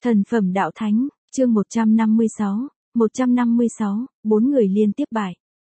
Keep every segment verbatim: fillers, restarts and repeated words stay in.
Thần phẩm đạo thánh, chương một trăm năm mươi sáu, một trăm năm mươi sáu, bốn người liên tiếp bại.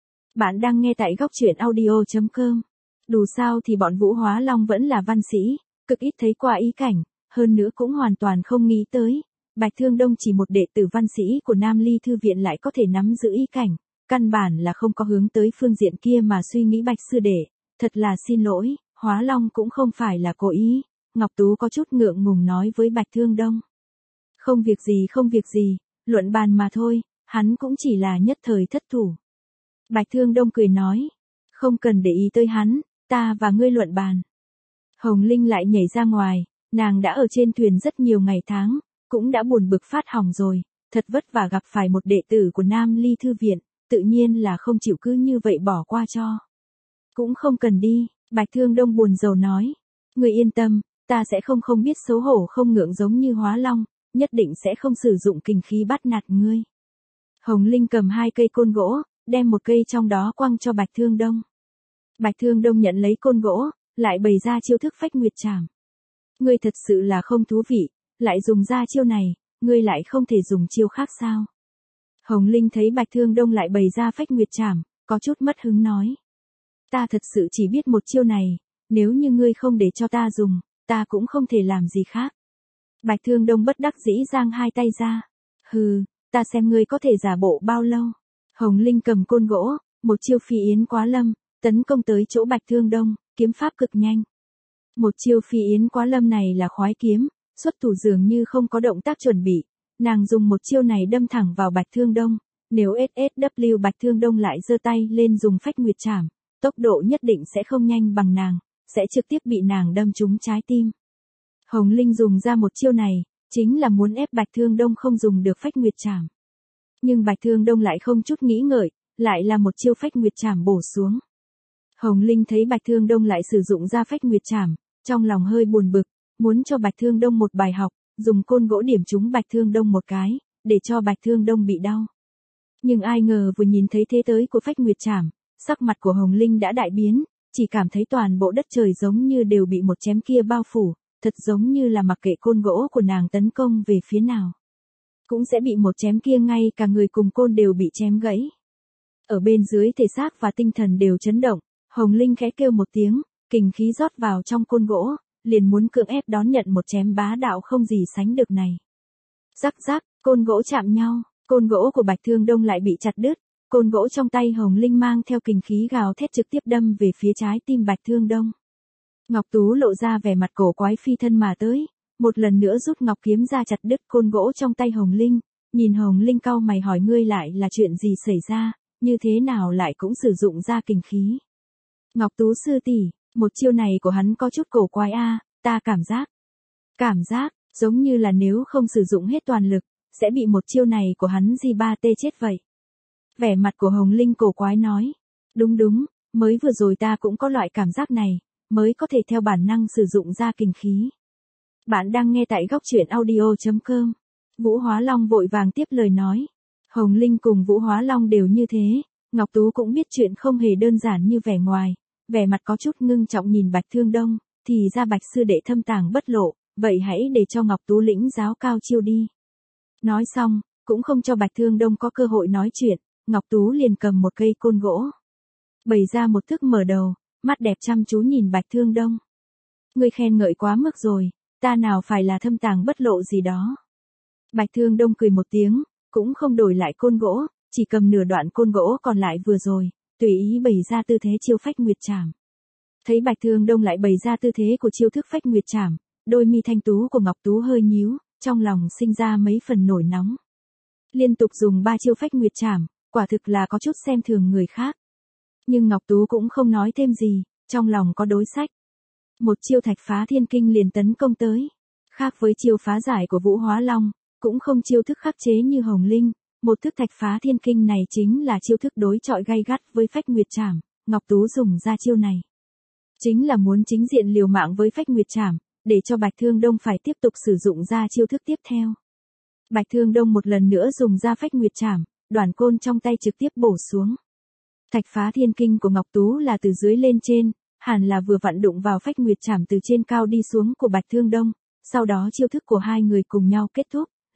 Bạn đang nghe tại góc truyện audio chấm com. Dù sao thì bọn Vũ Hóa Long vẫn là văn sĩ, cực ít thấy qua ý cảnh, hơn nữa cũng hoàn toàn không nghĩ tới. Bạch Thương Đông chỉ một đệ tử văn sĩ của Nam Ly Thư Viện lại có thể nắm giữ ý cảnh, căn bản là không có hướng tới phương diện kia mà suy nghĩ Bạch sư đệ, thật là xin lỗi, Hóa Long cũng không phải là cố ý. Ngọc Tú có chút ngượng ngùng nói với Bạch Thương Đông. Không việc gì không việc gì, luận bàn mà thôi, hắn cũng chỉ là nhất thời thất thủ. Bạch Thương Đông cười nói, không cần để ý tới hắn, ta và ngươi luận bàn. Hồng Linh lại nhảy ra ngoài, nàng đã ở trên thuyền rất nhiều ngày tháng, cũng đã buồn bực phát hỏng rồi, thật vất vả gặp phải một đệ tử của Nam Ly Thư Viện, tự nhiên là không chịu cứ như vậy bỏ qua cho. Cũng không cần đi, Bạch Thương Đông buồn rầu nói, ngươi yên tâm, ta sẽ không không biết xấu hổ không ngượng giống như Hóa Long, nhất định sẽ không sử dụng kình khí bắt nạt ngươi. Hồng Linh cầm hai cây côn gỗ, đem một cây trong đó quăng cho Bạch Thương Đông. Bạch Thương Đông nhận lấy côn gỗ, lại bày ra chiêu thức phách nguyệt trảm. Ngươi thật sự là không thú vị, lại dùng ra chiêu này, ngươi lại không thể dùng chiêu khác sao? Hồng Linh thấy Bạch Thương Đông lại bày ra phách nguyệt trảm, có chút mất hứng nói. Ta thật sự chỉ biết một chiêu này, nếu như ngươi không để cho ta dùng, ta cũng không thể làm gì khác. Bạch Thương Đông bất đắc dĩ giang hai tay ra. Hừ, ta xem ngươi có thể giả bộ bao lâu. Hồng Linh cầm côn gỗ, một chiêu phi yến quá lâm, tấn công tới chỗ Bạch Thương Đông, kiếm pháp cực nhanh. Một chiêu phi yến quá lâm này là khoái kiếm, xuất thủ dường như không có động tác chuẩn bị. Nàng dùng một chiêu này đâm thẳng vào Bạch Thương Đông, nếu ét ét vê Bạch Thương Đông lại giơ tay lên dùng phách nguyệt trảm, tốc độ nhất định sẽ không nhanh bằng nàng, sẽ trực tiếp bị nàng đâm trúng trái tim. Hồng Linh dùng ra một chiêu này, chính là muốn ép Bạch Thương Đông không dùng được phách nguyệt trảm. Nhưng Bạch Thương Đông lại không chút nghĩ ngợi, lại là một chiêu phách nguyệt trảm bổ xuống. Hồng Linh thấy Bạch Thương Đông lại sử dụng ra phách nguyệt trảm, trong lòng hơi buồn bực, muốn cho Bạch Thương Đông một bài học, dùng côn gỗ điểm trúng Bạch Thương Đông một cái, để cho Bạch Thương Đông bị đau. Nhưng ai ngờ vừa nhìn thấy thế tới của phách nguyệt trảm, sắc mặt của Hồng Linh đã đại biến, chỉ cảm thấy toàn bộ đất trời giống như đều bị một chém kia bao phủ. Thật giống như là mặc kệ côn gỗ của nàng tấn công về phía nào, cũng sẽ bị một chém kia ngay cả người cùng côn đều bị chém gãy. Ở bên dưới thể xác và tinh thần đều chấn động, Hồng Linh khẽ kêu một tiếng, kình khí rót vào trong côn gỗ, liền muốn cưỡng ép đón nhận một chém bá đạo không gì sánh được này. Rắc rắc, côn gỗ chạm nhau, côn gỗ của Bạch Thương Đông lại bị chặt đứt, côn gỗ trong tay Hồng Linh mang theo kình khí gào thét trực tiếp đâm về phía trái tim Bạch Thương Đông. Ngọc Tú lộ ra vẻ mặt cổ quái phi thân mà tới, một lần nữa rút ngọc kiếm ra chặt đứt côn gỗ trong tay Hồng Linh, nhìn Hồng Linh cau mày hỏi ngươi lại là chuyện gì xảy ra, như thế nào lại cũng sử dụng ra kình khí. Ngọc Tú sư tỷ, một chiêu này của hắn có chút cổ quái a, ta cảm giác, cảm giác, giống như là nếu không sử dụng hết toàn lực, sẽ bị một chiêu này của hắn di ba tê chết vậy. Vẻ mặt của Hồng Linh cổ quái nói, đúng đúng, mới vừa rồi ta cũng có loại cảm giác này. Mới có thể theo bản năng sử dụng ra kình khí. Bạn đang nghe tại góc truyện audio chấm com. Vũ Hóa Long vội vàng tiếp lời nói. Hồng Linh cùng Vũ Hóa Long đều như thế, Ngọc Tú cũng biết chuyện không hề đơn giản như vẻ ngoài, vẻ mặt có chút ngưng trọng nhìn Bạch Thương Đông, thì ra Bạch sư đệ thâm tàng bất lộ, vậy hãy để cho Ngọc Tú lĩnh giáo cao chiêu đi. Nói xong, cũng không cho Bạch Thương Đông có cơ hội nói chuyện, Ngọc Tú liền cầm một cây côn gỗ, bày ra một thức mở đầu. Mắt đẹp chăm chú nhìn Bạch Thương Đông. Ngươi khen ngợi quá mức rồi, ta nào phải là thâm tàng bất lộ gì đó. Bạch Thương Đông cười một tiếng, cũng không đổi lại côn gỗ, chỉ cầm nửa đoạn côn gỗ còn lại vừa rồi, tùy ý bày ra tư thế chiêu phách nguyệt trảm. Thấy Bạch Thương Đông lại bày ra tư thế của chiêu thức phách nguyệt trảm, đôi mi thanh tú của Ngọc Tú hơi nhíu, trong lòng sinh ra mấy phần nổi nóng. Liên tục dùng ba chiêu phách nguyệt trảm, quả thực là có chút xem thường người khác. Nhưng Ngọc Tú cũng không nói thêm gì, trong lòng có đối sách. Một chiêu thạch phá thiên kinh liền tấn công tới. Khác với chiêu phá giải của Vũ Hóa Long, cũng không chiêu thức khắc chế như Hồng Linh, một thức thạch phá thiên kinh này chính là chiêu thức đối chọi gay gắt với phách nguyệt trảm, Ngọc Tú dùng ra chiêu này. Chính là muốn chính diện liều mạng với phách nguyệt trảm, để cho Bạch Thương Đông phải tiếp tục sử dụng ra chiêu thức tiếp theo. Bạch Thương Đông một lần nữa dùng ra phách nguyệt trảm, đoản côn trong tay trực tiếp bổ xuống. Thạch phá thiên kinh của Ngọc Tú là từ dưới lên trên, hẳn là vừa vặn đụng vào phách nguyệt trảm từ trên cao đi xuống của Bạch Thương Đông, sau đó chiêu thức của hai người cùng nhau kết thúc,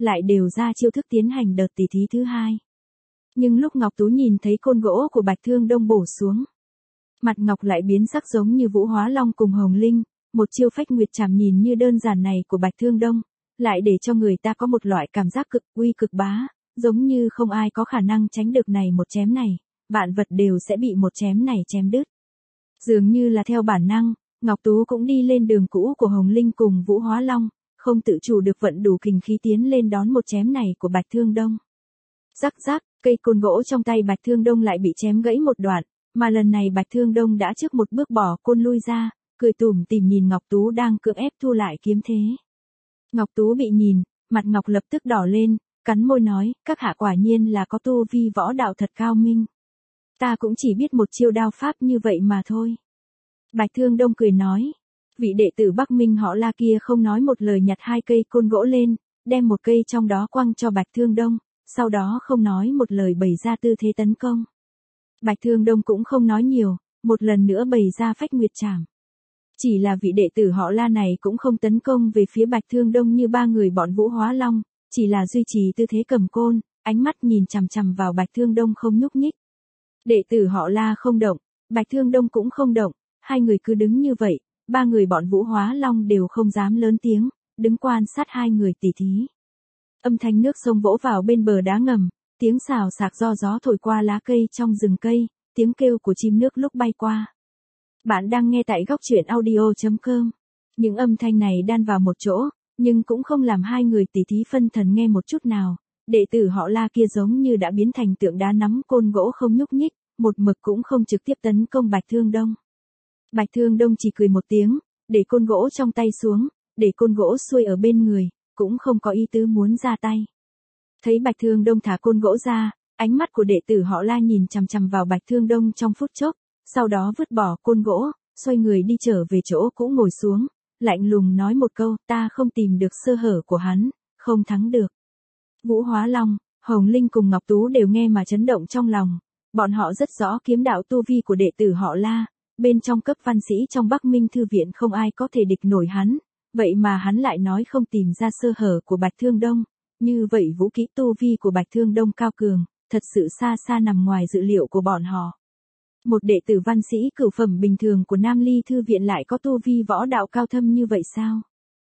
lại đều ra chiêu thức tiến hành đợt tỉ thí thứ hai. Nhưng lúc Ngọc Tú nhìn thấy côn gỗ của Bạch Thương Đông bổ xuống, mặt Ngọc lại biến sắc giống như Vũ Hóa Long cùng Hồng Linh, một chiêu phách nguyệt chảm nhìn như đơn giản này của Bạch Thương Đông, lại để cho người ta có một loại cảm giác cực uy cực bá, giống như không ai có khả năng tránh được này một chém này, vạn vật đều sẽ bị một chém này chém đứt. Dường như là theo bản năng, Ngọc Tú cũng đi lên đường cũ của Hồng Linh cùng Vũ Hóa Long, không tự chủ được vận đủ kình khí tiến lên đón một chém này của Bạch Thương Đông. Rắc rắc, cây côn gỗ trong tay Bạch Thương Đông lại bị chém gãy một đoạn, mà lần này Bạch Thương Đông đã trước một bước bỏ côn lui ra, cười tủm tỉm nhìn Ngọc Tú đang cưỡng ép thu lại kiếm thế. Ngọc Tú bị nhìn, mặt Ngọc lập tức đỏ lên, cắn môi nói, các hạ quả nhiên là có tu vi võ đạo thật cao minh. Ta cũng chỉ biết một chiêu đao pháp như vậy mà thôi. Bạch Thương Đông cười nói, vị đệ tử Bắc Minh họ La kia không nói một lời nhặt hai cây côn gỗ lên, đem một cây trong đó quăng cho Bạch Thương Đông, sau đó không nói một lời bày ra tư thế tấn công. Bạch Thương Đông cũng không nói nhiều, một lần nữa bày ra phách nguyệt trảm. Chỉ là vị đệ tử họ La này cũng không tấn công về phía Bạch Thương Đông như ba người bọn Vũ Hóa Long, chỉ là duy trì tư thế cầm côn, ánh mắt nhìn chằm chằm vào Bạch Thương Đông không nhúc nhích. Đệ tử họ La không động, Bạch Thương Đông cũng không động, hai người cứ đứng như vậy, ba người bọn Vũ Hóa Long đều không dám lớn tiếng, đứng quan sát hai người tỉ thí. Âm thanh nước sông vỗ vào bên bờ đá ngầm, tiếng xào xạc do gió thổi qua lá cây trong rừng cây, tiếng kêu của chim nước lúc bay qua. Bạn đang nghe tại góc truyện audio chấm com. Những âm thanh này đan vào một chỗ, nhưng cũng không làm hai người tỉ thí phân thần nghe một chút nào. Đệ tử họ La kia giống như đã biến thành tượng đá nắm côn gỗ không nhúc nhích, một mực cũng không trực tiếp tấn công Bạch Thương Đông. Bạch Thương Đông chỉ cười một tiếng, để côn gỗ trong tay xuống, để côn gỗ xuôi ở bên người, cũng không có ý tứ muốn ra tay. Thấy Bạch Thương Đông thả côn gỗ ra, ánh mắt của đệ tử họ La nhìn chằm chằm vào Bạch Thương Đông trong phút chốc, sau đó vứt bỏ côn gỗ, xoay người đi trở về chỗ cũ ngồi xuống, lạnh lùng nói một câu, ta không tìm được sơ hở của hắn, không thắng được. Vũ Hóa Long, Hồng Linh cùng Ngọc Tú đều nghe mà chấn động trong lòng, bọn họ rất rõ kiếm đạo tu vi của đệ tử họ La, bên trong cấp văn sĩ trong Bắc Minh Thư viện không ai có thể địch nổi hắn, vậy mà hắn lại nói không tìm ra sơ hở của Bạch Thương Đông, như vậy vũ kỹ tu vi của Bạch Thương Đông cao cường, thật sự xa xa nằm ngoài dự liệu của bọn họ. Một đệ tử văn sĩ cửu phẩm bình thường của Nam Ly Thư viện lại có tu vi võ đạo cao thâm như vậy sao?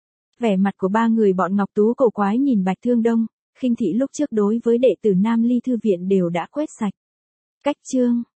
Vẻ mặt của ba người bọn Ngọc Tú cổ quái nhìn Bạch Thương Đông, khinh thị lúc trước đối với đệ tử Nam Ly Thư viện đều đã quét sạch. Cách chương